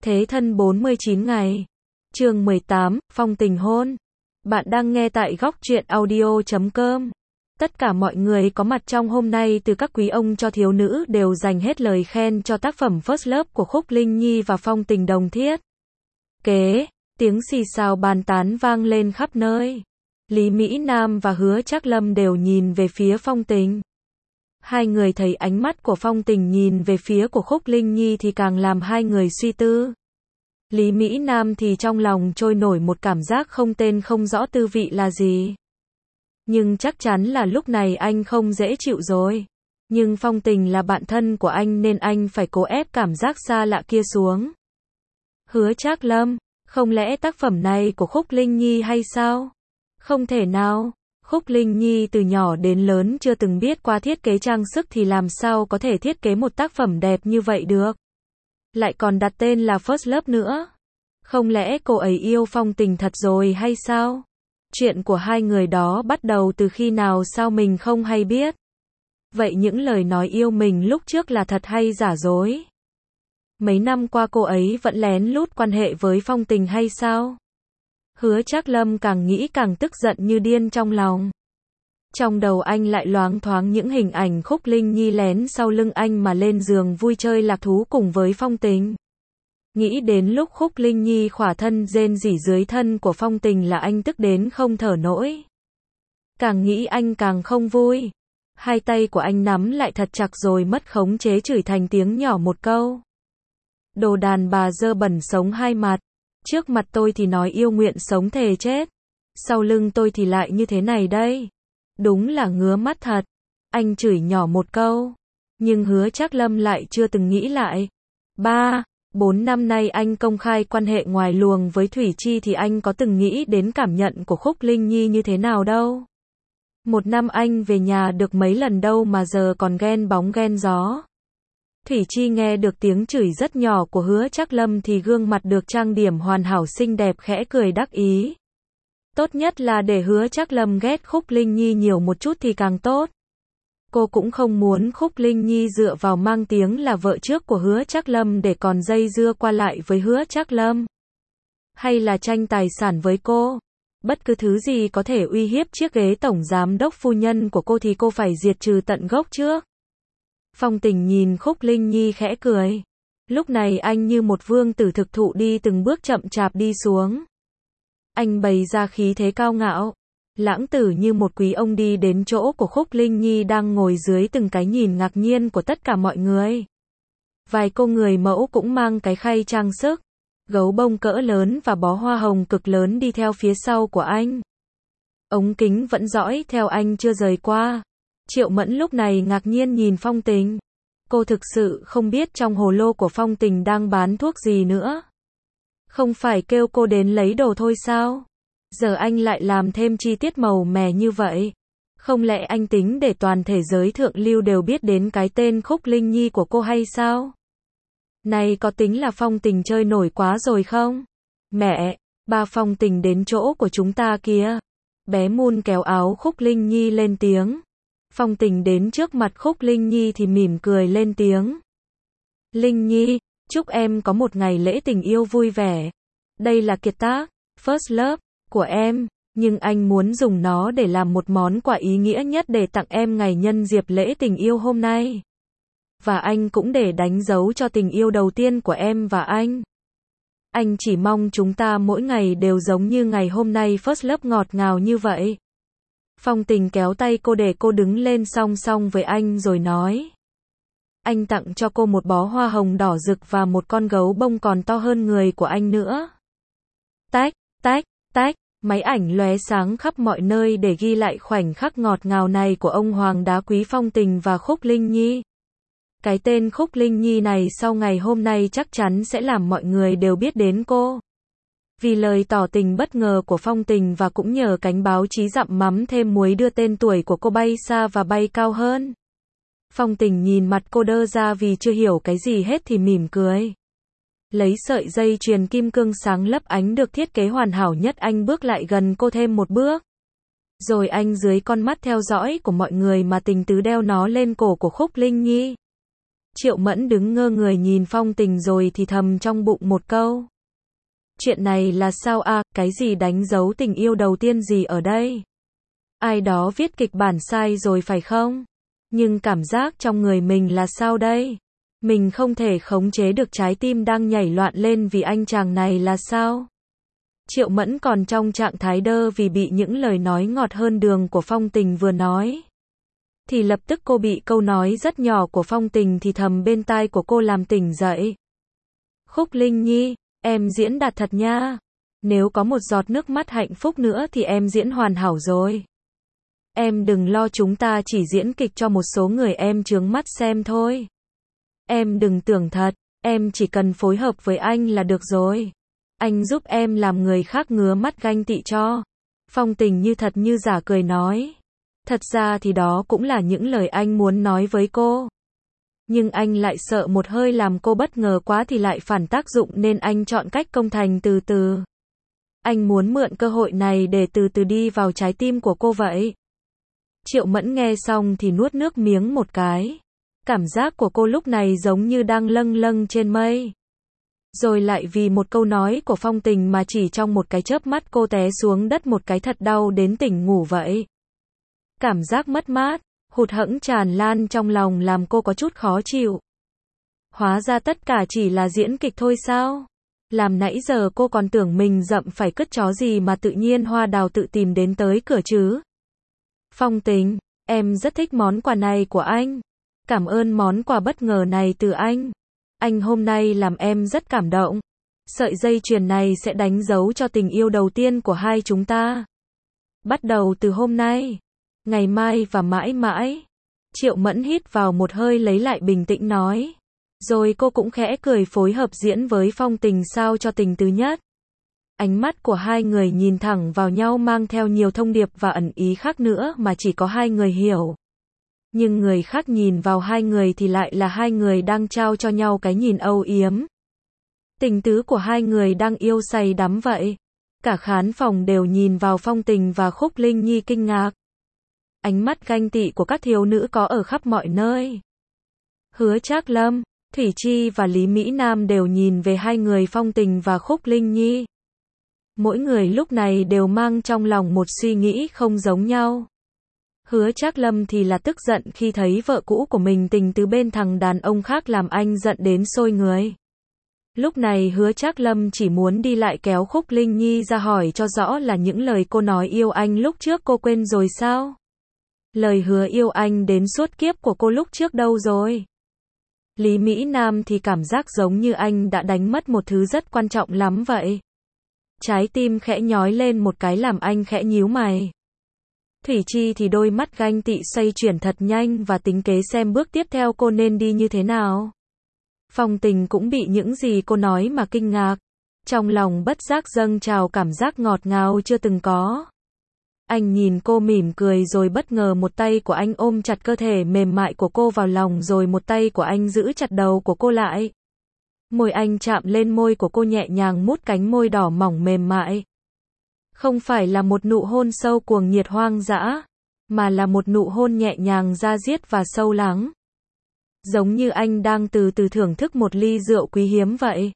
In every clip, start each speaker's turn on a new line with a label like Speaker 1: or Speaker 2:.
Speaker 1: Thế thân 49 ngày. Chương 18, phong tình hôn. Bạn đang nghe tại góc truyện audio.com. Tất cả mọi người có mặt trong hôm nay từ các quý ông cho thiếu nữ đều dành hết lời khen cho tác phẩm First Love của Khúc Linh Nhi và phong tình đồng thiết. Tiếng xì xào bàn tán vang lên khắp nơi. Lý Mỹ Nam và Hứa Trác Lâm đều nhìn về phía phong tình. Hai người thấy ánh mắt của phong tình nhìn về phía của Khúc Linh Nhi thì càng làm hai người suy tư. Lý Mỹ Nam thì trong lòng trôi nổi một cảm giác không tên không rõ tư vị là gì. Nhưng chắc chắn là lúc này anh không dễ chịu rồi. Nhưng phong tình là bạn thân của anh nên anh phải cố ép cảm giác xa lạ kia xuống. Hứa Trác Lâm, không lẽ tác phẩm này của Khúc Linh Nhi hay sao? Không thể nào. Khúc Linh Nhi từ nhỏ đến lớn chưa từng biết qua thiết kế trang sức thì làm sao có thể thiết kế một tác phẩm đẹp như vậy được. Lại còn đặt tên là First Love nữa. Không lẽ cô ấy yêu phong tình thật rồi hay sao? Chuyện của hai người đó bắt đầu từ khi nào sao mình không hay biết? Vậy những lời nói yêu mình lúc trước là thật hay giả dối? Mấy năm qua cô ấy vẫn lén lút quan hệ với phong tình hay sao? Hứa Trác Lâm càng nghĩ càng tức giận như điên trong lòng. Trong đầu anh lại loáng thoáng những hình ảnh Khúc Linh Nhi lén sau lưng anh mà lên giường vui chơi lạc thú cùng với phong tình. Nghĩ đến lúc Khúc Linh Nhi khỏa thân rên rỉ dưới thân của phong tình là anh tức đến không thở nổi. Càng nghĩ anh càng không vui. Hai tay của anh nắm lại thật chặt rồi mất khống chế chửi thành tiếng nhỏ một câu. Đồ đàn bà dơ bẩn sống hai mặt. Trước mặt tôi thì nói yêu nguyện sống thề chết. Sau lưng tôi thì lại như thế này đây. Đúng là ngứa mắt thật. Anh chửi nhỏ một câu. Nhưng Hứa Trác Lâm lại chưa từng nghĩ lại. 3-4 năm nay anh công khai quan hệ ngoài luồng với Thủy Chi thì anh có từng nghĩ đến cảm nhận của Khúc Linh Nhi như thế nào đâu. Một năm anh về nhà được mấy lần đâu mà giờ còn ghen bóng ghen gió. Thủy Chi nghe được tiếng chửi rất nhỏ của Hứa Trác Lâm thì gương mặt được trang điểm hoàn hảo xinh đẹp khẽ cười đắc ý. Tốt nhất là để Hứa Trác Lâm ghét Khúc Linh Nhi nhiều một chút thì càng tốt. Cô cũng không muốn Khúc Linh Nhi dựa vào mang tiếng là vợ trước của Hứa Trác Lâm để còn dây dưa qua lại với Hứa Trác Lâm. Hay là tranh tài sản với cô. Bất cứ thứ gì có thể uy hiếp chiếc ghế tổng giám đốc phu nhân của cô thì cô phải diệt trừ tận gốc trước. Phong tình nhìn Khúc Linh Nhi khẽ cười. Lúc này anh như một vương tử thực thụ đi từng bước chậm chạp đi xuống. Anh bày ra khí thế cao ngạo. Lãng tử như một quý ông đi đến chỗ của Khúc Linh Nhi đang ngồi dưới từng cái nhìn ngạc nhiên của tất cả mọi người. Vài cô người mẫu cũng mang cái khay trang sức, gấu bông cỡ lớn và bó hoa hồng cực lớn đi theo phía sau của anh. Ống kính vẫn dõi theo anh chưa rời qua. Triệu Mẫn lúc này ngạc nhiên nhìn phong tình. Cô thực sự không biết trong hồ lô của phong tình đang bán thuốc gì nữa. Không phải kêu cô đến lấy đồ thôi sao? Giờ anh lại làm thêm chi tiết màu mè như vậy. Không lẽ anh tính để toàn thể giới thượng lưu đều biết đến cái tên Khúc Linh Nhi của cô hay sao? Này có tính là phong tình chơi nổi quá rồi không? Mẹ, ba phong tình đến chỗ của chúng ta kìa. Bé Moon kéo áo Khúc Linh Nhi lên tiếng. Phong tình đến trước mặt Khúc Linh Nhi thì mỉm cười lên tiếng. Linh Nhi, chúc em có một ngày lễ tình yêu vui vẻ. Đây là kiệt tác, First Love, của em, nhưng anh muốn dùng nó để làm một món quà ý nghĩa nhất để tặng em ngày nhân dịp lễ tình yêu hôm nay. Và anh cũng để đánh dấu cho tình yêu đầu tiên của em và anh. Anh chỉ mong chúng ta mỗi ngày đều giống như ngày hôm nay First Love ngọt ngào như vậy. Phong tình kéo tay cô để cô đứng lên song song với anh rồi nói. Anh tặng cho cô một bó hoa hồng đỏ rực và một con gấu bông còn to hơn người của anh nữa. Tách, tách, tách, máy ảnh lóe sáng khắp mọi nơi để ghi lại khoảnh khắc ngọt ngào này của ông hoàng đá quý phong tình và Khúc Linh Nhi. Cái tên Khúc Linh Nhi này sau ngày hôm nay chắc chắn sẽ làm mọi người đều biết đến cô. Vì lời tỏ tình bất ngờ của phong tình và cũng nhờ cánh báo chí dặm mắm thêm muối đưa tên tuổi của cô bay xa và bay cao hơn. Phong tình nhìn mặt cô đơ ra vì chưa hiểu cái gì hết thì mỉm cười. Lấy sợi dây chuyền kim cương sáng lấp ánh được thiết kế hoàn hảo nhất anh bước lại gần cô thêm một bước. Rồi anh dưới con mắt theo dõi của mọi người mà tình tứ đeo nó lên cổ của Khúc Linh Nhi. Triệu Mẫn đứng ngơ người nhìn Phong Tình rồi thì thầm trong bụng một câu. Chuyện này là sao à, cái gì đánh dấu tình yêu đầu tiên gì ở đây? Ai đó viết kịch bản sai rồi phải không? Nhưng cảm giác trong người mình là sao đây? Mình không thể khống chế được trái tim đang nhảy loạn lên vì anh chàng này là sao? Triệu Mẫn còn trong trạng thái đơ vì bị những lời nói ngọt hơn đường của Phong Tình vừa nói. Thì lập tức cô bị câu nói rất nhỏ của Phong Tình thì thầm bên tai của cô làm tỉnh dậy. Khúc Linh Nhi, em diễn đạt thật nha. Nếu có một giọt nước mắt hạnh phúc nữa thì em diễn hoàn hảo rồi. Em đừng lo, chúng ta chỉ diễn kịch cho một số người em chướng mắt xem thôi. Em đừng tưởng thật, em chỉ cần phối hợp với anh là được rồi. Anh giúp em làm người khác ngứa mắt ganh tị cho. Phong Tình như thật như giả cười nói. Thật ra thì đó cũng là những lời anh muốn nói với cô. Nhưng anh lại sợ một hơi làm cô bất ngờ quá thì lại phản tác dụng nên anh chọn cách công thành từ từ. Anh muốn mượn cơ hội này để từ từ đi vào trái tim của cô vậy. Triệu Mẫn nghe xong thì nuốt nước miếng một cái. Cảm giác của cô lúc này giống như đang lâng lâng trên mây. Rồi lại vì một câu nói của Phong Tình mà chỉ trong một cái chớp mắt cô té xuống đất một cái thật đau đến tỉnh ngủ vậy. Cảm giác mất mát, hụt hẫng tràn lan trong lòng làm cô có chút khó chịu. Hóa ra tất cả chỉ là diễn kịch thôi sao? Làm nãy giờ cô còn tưởng mình dậm phải cứt chó gì mà tự nhiên Hoa Đào tự tìm đến tới cửa chứ. Phong Tình, em rất thích món quà này của anh. Cảm ơn món quà bất ngờ này từ anh. Anh hôm nay làm em rất cảm động. Sợi dây chuyền này sẽ đánh dấu cho tình yêu đầu tiên của hai chúng ta. Bắt đầu từ hôm nay, ngày mai và mãi mãi. Triệu Mẫn hít vào một hơi lấy lại bình tĩnh nói. Rồi cô cũng khẽ cười phối hợp diễn với Phong Tình sao cho tình tứ nhất. Ánh mắt của hai người nhìn thẳng vào nhau mang theo nhiều thông điệp và ẩn ý khác nữa mà chỉ có hai người hiểu. Nhưng người khác nhìn vào hai người thì lại là hai người đang trao cho nhau cái nhìn âu yếm. Tình tứ của hai người đang yêu say đắm vậy. Cả khán phòng đều nhìn vào Phong Tình và Khúc Linh Nhi kinh ngạc. Ánh mắt ganh tị của các thiếu nữ có ở khắp mọi nơi. Hứa Trác Lâm, Thủy Chi và Lý Mỹ Nam đều nhìn về hai người Phong Tình và Khúc Linh Nhi. Mỗi người lúc này đều mang trong lòng một suy nghĩ không giống nhau. Hứa Trác Lâm thì là tức giận khi thấy vợ cũ của mình tình tứ bên thằng đàn ông khác làm anh giận đến sôi người. Lúc này Hứa Trác Lâm chỉ muốn đi lại kéo Khúc Linh Nhi ra hỏi cho rõ là những lời cô nói yêu anh lúc trước cô quên rồi sao? Lời hứa yêu anh đến suốt kiếp của cô lúc trước đâu rồi? Lý Mỹ Nam thì cảm giác giống như anh đã đánh mất một thứ rất quan trọng lắm vậy. Trái tim khẽ nhói lên một cái làm anh khẽ nhíu mày. Thủy Chi thì đôi mắt ganh tị xoay chuyển thật nhanh và tính kế xem bước tiếp theo cô nên đi như thế nào. Phong Tình cũng bị những gì cô nói mà kinh ngạc. Trong lòng bất giác dâng trào cảm giác ngọt ngào chưa từng có. Anh nhìn cô mỉm cười rồi bất ngờ một tay của anh ôm chặt cơ thể mềm mại của cô vào lòng rồi một tay của anh giữ chặt đầu của cô lại. Môi anh chạm lên môi của cô nhẹ nhàng mút cánh môi đỏ mỏng mềm mại. Không phải là một nụ hôn sâu cuồng nhiệt hoang dã, mà là một nụ hôn nhẹ nhàng da diết và sâu lắng. Giống như anh đang từ từ thưởng thức một ly rượu quý hiếm vậy.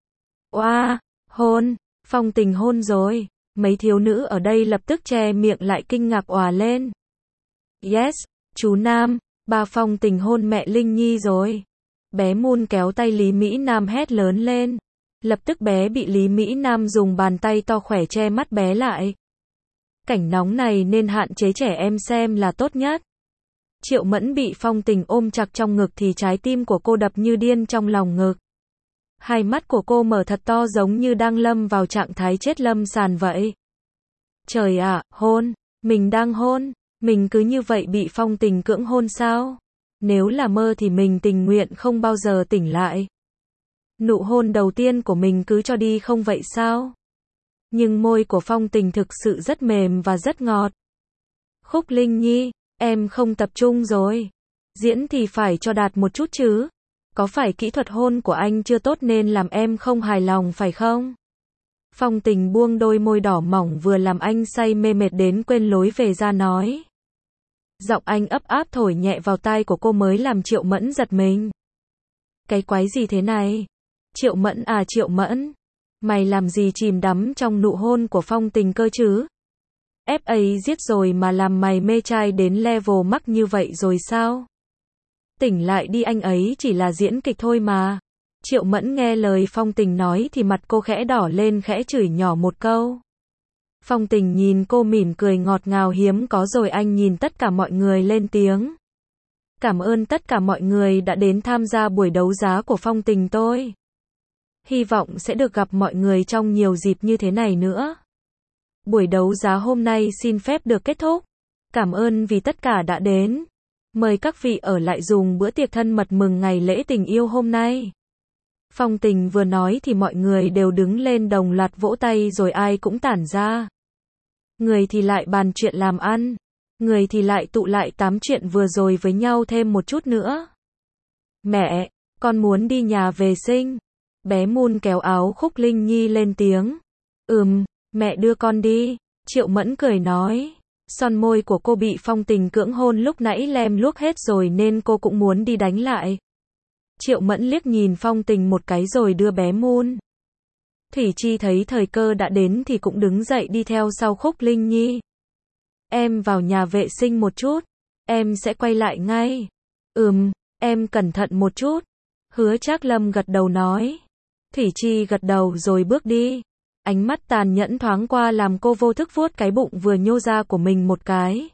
Speaker 1: Oa, hôn, Phong Tình hôn rồi. Mấy thiếu nữ ở đây lập tức che miệng lại kinh ngạc òa lên. Yes, chú Nam, bà Phong Tình hôn mẹ Linh Nhi rồi. Bé Moon kéo tay Lý Mỹ Nam hét lớn lên. Lập tức bé bị Lý Mỹ Nam dùng bàn tay to khỏe che mắt bé lại. Cảnh nóng này nên hạn chế trẻ em xem là tốt nhất. Triệu Mẫn bị Phong Tình ôm chặt trong ngực thì trái tim của cô đập như điên trong lòng ngực. Hai mắt của cô mở thật to giống như đang lâm vào trạng thái chết lâm sàn vậy. Trời ạ, hôn, mình đang hôn, mình cứ như vậy bị Phong Tình cưỡng hôn sao? Nếu là mơ thì mình tình nguyện không bao giờ tỉnh lại. Nụ hôn đầu tiên của mình cứ cho đi không vậy sao? Nhưng môi của Phong Tình thực sự rất mềm và rất ngọt. Khúc Linh Nhi, em không tập trung rồi. Diễn thì phải cho đạt một chút chứ. Có phải kỹ thuật hôn của anh chưa tốt nên làm em không hài lòng phải không? Phong Tình buông đôi môi đỏ mỏng vừa làm anh say mê mệt đến quên lối về ra nói. Giọng anh ấp áp thổi nhẹ vào tai của cô mới làm Triệu Mẫn giật mình. Cái quái gì thế này? Triệu Mẫn à Triệu Mẫn, mày làm gì chìm đắm trong nụ hôn của Phong Tình cơ chứ? FA giết rồi mà làm mày mê trai đến level mắc như vậy rồi sao? Tỉnh lại đi, anh ấy chỉ là diễn kịch thôi mà. Triệu Mẫn nghe lời Phong Tình nói thì mặt cô khẽ đỏ lên, khẽ chửi nhỏ một câu. Phong Tình nhìn cô mỉm cười ngọt ngào hiếm có rồi anh nhìn tất cả mọi người lên tiếng. Cảm ơn tất cả mọi người đã đến tham gia buổi đấu giá của Phong Tình tôi. Hy vọng sẽ được gặp mọi người trong nhiều dịp như thế này nữa. Buổi đấu giá hôm nay xin phép được kết thúc. Cảm ơn vì tất cả đã đến. Mời các vị ở lại dùng bữa tiệc thân mật mừng ngày lễ tình yêu hôm nay. Phong Tình vừa nói thì mọi người đều đứng lên đồng loạt vỗ tay rồi ai cũng tản ra. Người thì lại bàn chuyện làm ăn, người thì lại tụ lại tám chuyện vừa rồi với nhau thêm một chút nữa. Mẹ, con muốn đi nhà vệ sinh. Bé Moon kéo áo Khúc Linh Nhi lên tiếng. Mẹ đưa con đi. Triệu Mẫn cười nói. Son môi của cô bị Phong Tình cưỡng hôn lúc nãy lem luốc hết rồi nên cô cũng muốn đi đánh lại. Triệu Mẫn liếc nhìn Phong Tình một cái rồi đưa bé Moon. Thủy Chi thấy thời cơ đã đến thì cũng đứng dậy đi theo sau Khúc Linh Nhi. Em vào nhà vệ sinh một chút, em sẽ quay lại ngay. Em cẩn thận một chút. Hứa Trác Lâm gật đầu nói. Thủy Chi gật đầu rồi bước đi. Ánh mắt tàn nhẫn thoáng qua làm cô vô thức vuốt cái bụng vừa nhô ra của mình một cái.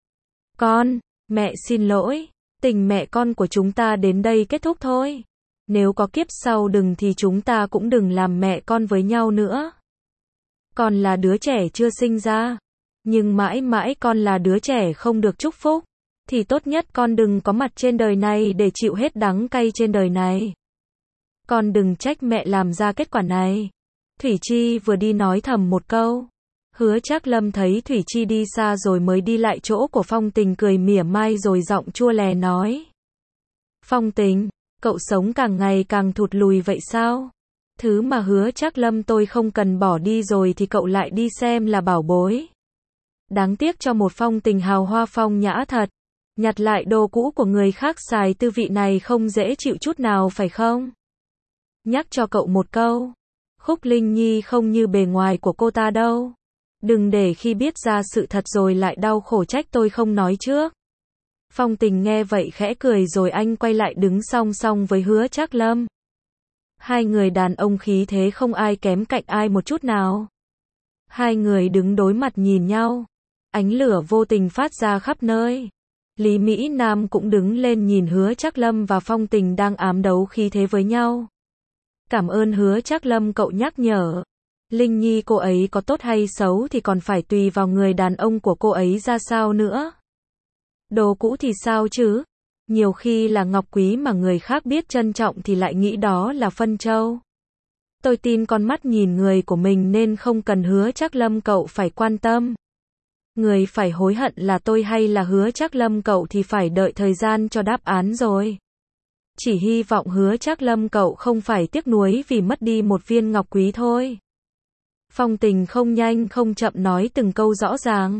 Speaker 1: Mẹ xin lỗi, tình mẹ con của chúng ta đến đây kết thúc thôi. Nếu có kiếp sau đừng thì chúng ta cũng đừng làm mẹ con với nhau nữa. Con là đứa trẻ chưa sinh ra, nhưng mãi mãi con là đứa trẻ không được chúc phúc, thì tốt nhất con đừng có mặt trên đời này để chịu hết đắng cay trên đời này. Con đừng trách mẹ làm ra kết quả này. Thủy Chi vừa đi nói thầm một câu. Hứa Trác Lâm thấy Thủy Chi đi xa rồi mới đi lại chỗ của Phong Tình cười mỉa mai rồi giọng chua lè nói. Phong Tình, cậu sống càng ngày càng thụt lùi vậy sao? Thứ mà Hứa Trác Lâm tôi không cần bỏ đi rồi thì cậu lại đi xem là bảo bối. Đáng tiếc cho một Phong Tình hào hoa phong nhã thật. Nhặt lại đồ cũ của người khác xài tư vị này không dễ chịu chút nào phải không? Nhắc cho cậu một câu. Khúc Linh Nhi không như bề ngoài của cô ta đâu. Đừng để khi biết ra sự thật rồi lại đau khổ trách tôi không nói trước. Phong Tình nghe vậy khẽ cười rồi anh quay lại đứng song song với Hứa Trác Lâm. Hai người đàn ông khí thế không ai kém cạnh ai một chút nào. Hai người đứng đối mặt nhìn nhau. Ánh lửa vô tình phát ra khắp nơi. Lý Mỹ Nam cũng đứng lên nhìn Hứa Trác Lâm và Phong Tình đang ám đấu khí thế với nhau. Cảm ơn Hứa Trác Lâm cậu nhắc nhở. Linh Nhi cô ấy có tốt hay xấu thì còn phải tùy vào người đàn ông của cô ấy ra sao nữa. Đồ cũ thì sao chứ? Nhiều khi là ngọc quý mà người khác biết trân trọng thì lại nghĩ đó là phân châu. Tôi tin con mắt nhìn người của mình nên không cần Hứa Trác Lâm cậu phải quan tâm. Người phải hối hận là tôi hay là Hứa Trác Lâm cậu thì phải đợi thời gian cho đáp án rồi. Chỉ hy vọng Hứa Trác Lâm cậu không phải tiếc nuối vì mất đi một viên ngọc quý thôi. Phong Tình không nhanh không chậm nói từng câu rõ ràng.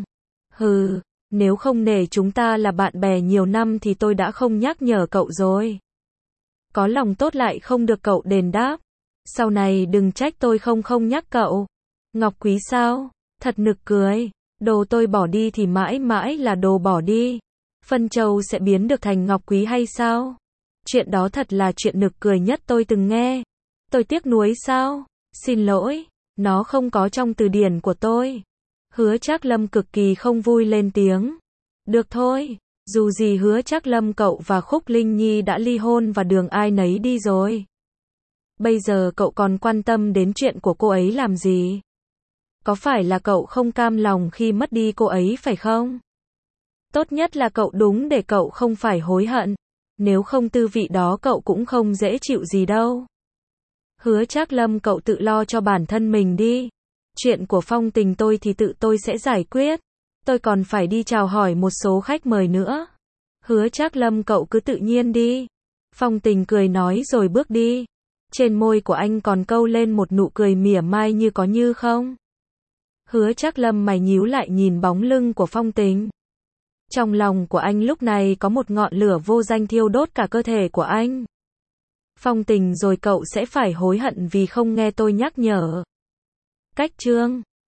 Speaker 1: Nếu không nể chúng ta là bạn bè nhiều năm thì tôi đã không nhắc nhở cậu rồi. Có lòng tốt lại không được cậu đền đáp. Sau này đừng trách tôi không nhắc cậu. Ngọc quý sao? Thật nực cười. Đồ tôi bỏ đi thì mãi mãi là đồ bỏ đi. Phân châu sẽ biến được thành ngọc quý hay sao? Chuyện đó thật là chuyện nực cười nhất tôi từng nghe. Tôi tiếc nuối sao? Xin lỗi, nó không có trong từ điển của tôi. Hứa Trác Lâm cực kỳ không vui lên tiếng. Được thôi, dù gì Hứa Trác Lâm cậu và Khúc Linh Nhi đã ly hôn và đường ai nấy đi rồi. Bây giờ cậu còn quan tâm đến chuyện của cô ấy làm gì? Có phải là cậu không cam lòng khi mất đi cô ấy phải không? Tốt nhất là cậu đúng để cậu không phải hối hận. Nếu không tư vị đó cậu cũng không dễ chịu gì đâu. Hứa Trác Lâm cậu tự lo cho bản thân mình đi. Chuyện của Phong Tình tôi thì tự tôi sẽ giải quyết. Tôi còn phải đi chào hỏi một số khách mời nữa. Hứa Trác Lâm cậu cứ tự nhiên đi. Phong Tình cười nói rồi bước đi. Trên môi của anh còn câu lên một nụ cười mỉa mai như có như không. Hứa Trác Lâm mày nhíu lại nhìn bóng lưng của Phong Tình. Trong lòng của anh lúc này có một ngọn lửa vô danh thiêu đốt cả cơ thể của anh. Phong tình rồi cậu sẽ phải hối hận vì không nghe tôi nhắc nhở. Cách chương